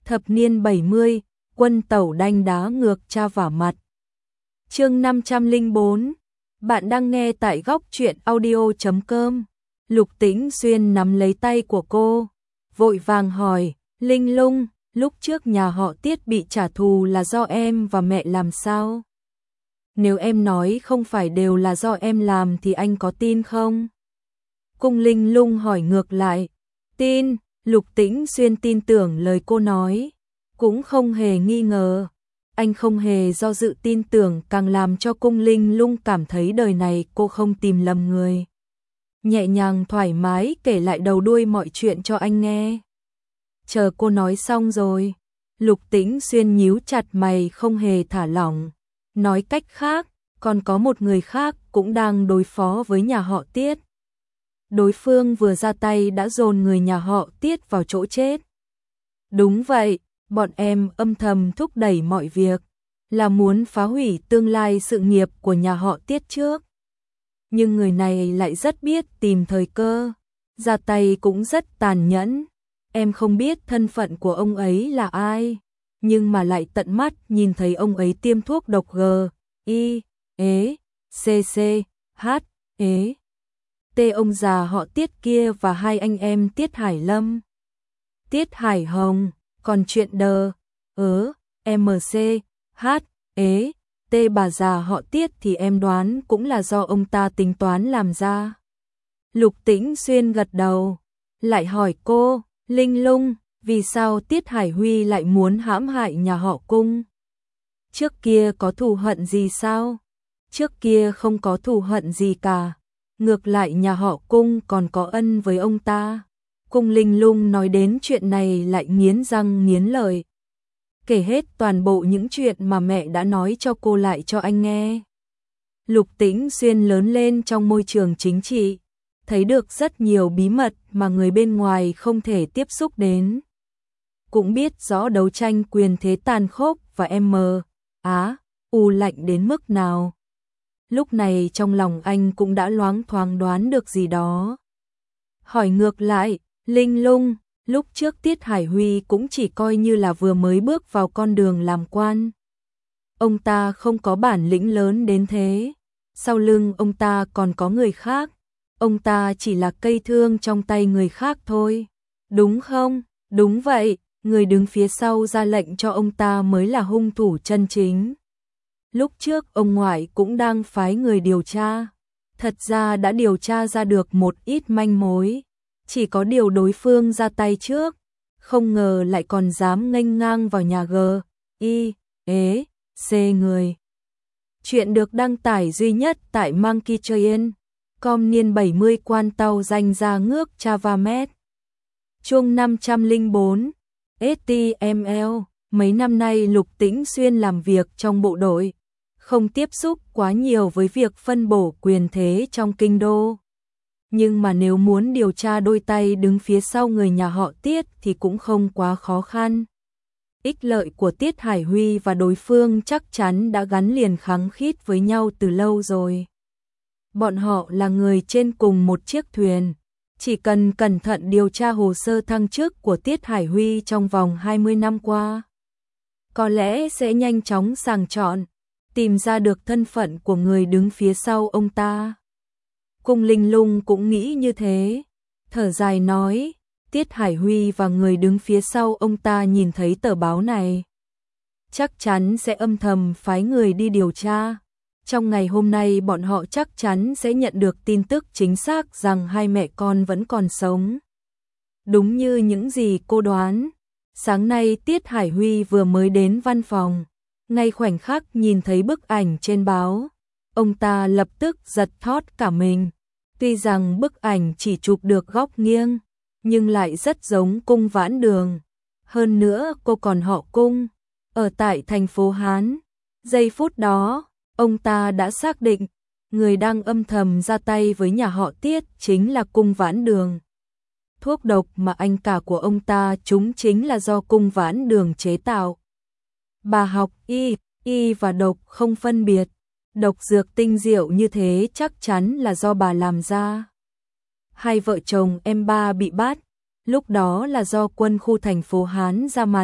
Thập niên 70, quân tẩu đanh đá ngược cha vả mặt. Chương 504. Bạn đang nghe tại góc truyện audio.com. Lục Tĩnh Xuyên nắm lấy tay của cô, vội vàng hỏi, Linh Lung, lúc trước nhà họ Tiết bị trả thù là do em và mẹ làm sao? Nếu em nói không phải đều là do em làm thì anh có tin không? Cung Linh Lung hỏi ngược lại. Tin, Lục Tĩnh Xuyên tin tưởng lời cô nói, cũng không hề nghi ngờ. Anh không hề do dự tin tưởng, càng làm cho Cung Linh Lung cảm thấy đời này cô không tìm lầm người. Nhẹ nhàng thoải mái kể lại đầu đuôi mọi chuyện cho anh nghe. Chờ cô nói xong rồi, Lục Tĩnh Xuyên nhíu chặt mày không hề thả lỏng. Nói cách khác, còn có một người khác cũng đang đối phó với nhà họ Tiết. Đối phương vừa ra tay đã dồn người nhà họ Tiết vào chỗ chết. Đúng vậy, bọn em âm thầm thúc đẩy mọi việc, là muốn phá hủy tương lai sự nghiệp của nhà họ Tiết trước. Nhưng người này lại rất biết tìm thời cơ, ra tay cũng rất tàn nhẫn. Em không biết thân phận của ông ấy là ai, nhưng mà lại tận mắt nhìn thấy ông ấy tiêm thuốc độc G.I.E.C.C.H.E. ông già họ Tiết kia và hai anh em Tiết Hải Lâm, Tiết Hải Hồng. Còn chuyện M.C.H.E.T bà già họ Tiết thì em đoán cũng là do ông ta tính toán làm ra. Lục Tĩnh Xuyên gật đầu, lại hỏi cô, Linh Lung, vì sao Tiết Hải Huy lại muốn hãm hại nhà họ Cung? Trước kia có thù hận gì sao? Trước kia không có thù hận gì cả. Ngược lại nhà họ Cung còn có ân với ông ta. Cung Linh Lung nói đến chuyện này lại nghiến răng nghiến lợi, kể hết toàn bộ những chuyện mà mẹ đã nói cho cô lại cho anh nghe. Lục Tĩnh Xuyên lớn lên trong môi trường chính trị, thấy được rất nhiều bí mật mà người bên ngoài không thể tiếp xúc đến. Cũng biết rõ đấu tranh quyền thế tàn khốc và u lạnh đến mức nào. Lúc này trong lòng anh cũng đã loáng thoáng đoán được gì đó. Hỏi ngược lại, Linh Lung, lúc trước Tiết Hải Huy cũng chỉ coi như là vừa mới bước vào con đường làm quan. Ông ta không có bản lĩnh lớn đến thế. Sau lưng ông ta còn có người khác. Ông ta chỉ là cây thương trong tay người khác thôi. Đúng không? Đúng vậy, người đứng phía sau ra lệnh cho ông ta mới là hung thủ chân chính. Lúc trước ông ngoại cũng đang phái người điều tra. Thật ra đã điều tra ra được một ít manh mối. Chỉ có điều đối phương ra tay trước, không ngờ lại còn dám nghênh ngang vào nhà G.I.E.C. người. Chuyện được đăng tải duy nhất tại Monkey Train. Com niên 70 quan tàu danh ra ngước Chavamet. Chuông 504. STML. Mấy năm nay Lục Tĩnh Xuyên làm việc trong bộ đội, không tiếp xúc quá nhiều với việc phân bổ quyền thế trong kinh đô. Nhưng mà nếu muốn điều tra đôi tay đứng phía sau người nhà họ Tiết thì cũng không quá khó khăn. Ích lợi của Tiết Hải Huy và đối phương chắc chắn đã gắn liền khăng khít với nhau từ lâu rồi. Bọn họ là người trên cùng một chiếc thuyền. Chỉ cần cẩn thận điều tra hồ sơ thăng chức của Tiết Hải Huy trong vòng 20 năm qua, có lẽ sẽ nhanh chóng sàng chọn, tìm ra được thân phận của người đứng phía sau ông ta. Cung Linh Lung cũng nghĩ như thế, thở dài nói, Tiết Hải Huy và người đứng phía sau ông ta nhìn thấy tờ báo này, chắc chắn sẽ âm thầm phái người đi điều tra. Trong ngày hôm nay bọn họ chắc chắn sẽ nhận được tin tức chính xác rằng hai mẹ con vẫn còn sống. Đúng như những gì cô đoán, sáng nay Tiết Hải Huy vừa mới đến văn phòng, ngay khoảnh khắc nhìn thấy bức ảnh trên báo, ông ta lập tức giật thót cả mình. Tuy rằng bức ảnh chỉ chụp được góc nghiêng, nhưng lại rất giống Cung Vãn Đường. Hơn nữa cô còn họ Cung, ở tại thành phố Hán. Giây phút đó, ông ta đã xác định, người đang âm thầm ra tay với nhà họ Tiết chính là Cung Vãn Đường. Thuốc độc mà anh cả của ông ta trúng chính là do Cung Vãn Đường chế tạo. Bà học y và độc không phân biệt. Độc dược tinh diệu như thế chắc chắn là do bà làm ra. Hai vợ chồng em ba bị bắt, lúc đó là do quân khu thành phố Hán ra mặt,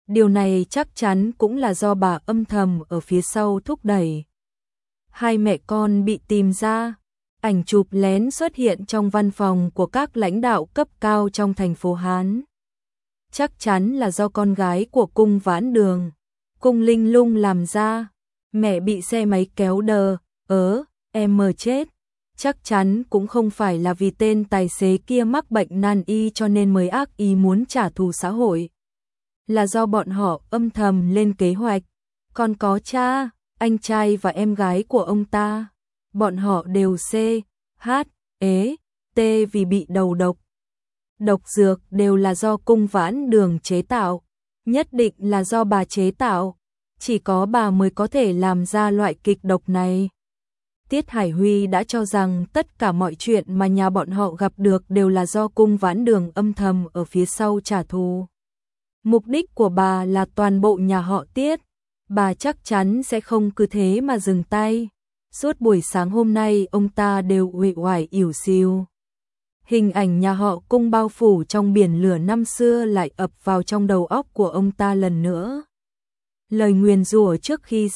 Điều này chắc chắn cũng là do bà âm thầm ở phía sau thúc đẩy. Hai mẹ con bị tìm ra, ảnh chụp lén xuất hiện trong văn phòng của các lãnh đạo cấp cao trong thành phố Hán. Chắc chắn là do con gái của Cung Vãn Đường, Cung Linh Lung làm ra. Mẹ bị xe máy kéo đờ, em mờ chết. Chắc chắn cũng không phải là vì tên tài xế kia mắc bệnh nan y cho nên mới ác ý muốn trả thù xã hội. Là do bọn họ âm thầm lên kế hoạch. Còn có cha, anh trai và em gái của ông ta. Bọn họ đều T vì bị đầu độc. Độc dược đều là do Cung Vãn Đường chế tạo. Nhất định là do bà chế tạo. Chỉ có bà mới có thể làm ra loại kịch độc này. Tiết Hải Huy đã cho rằng tất cả mọi chuyện mà nhà bọn họ gặp được đều là do Cung Vãn Đường âm thầm ở phía sau trả thù. Mục đích của bà là toàn bộ nhà họ Tiết. Bà chắc chắn sẽ không cứ thế mà dừng tay. Suốt buổi sáng hôm nay ông ta đều uể oải ỉu xìu. Hình ảnh nhà họ Cung bao phủ trong biển lửa năm xưa lại ập vào trong đầu óc của ông ta lần nữa. Lời nguyền rủa trước khi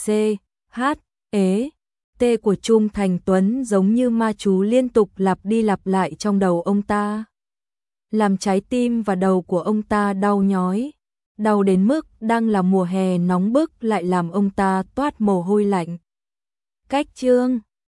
T của Trung Thành Tuấn giống như ma chú liên tục lặp đi lặp lại trong đầu ông ta. Làm trái tim và đầu của ông ta đau nhói. Đau đến mức đang là mùa hè nóng bức lại làm ông ta toát mồ hôi lạnh. Cách chương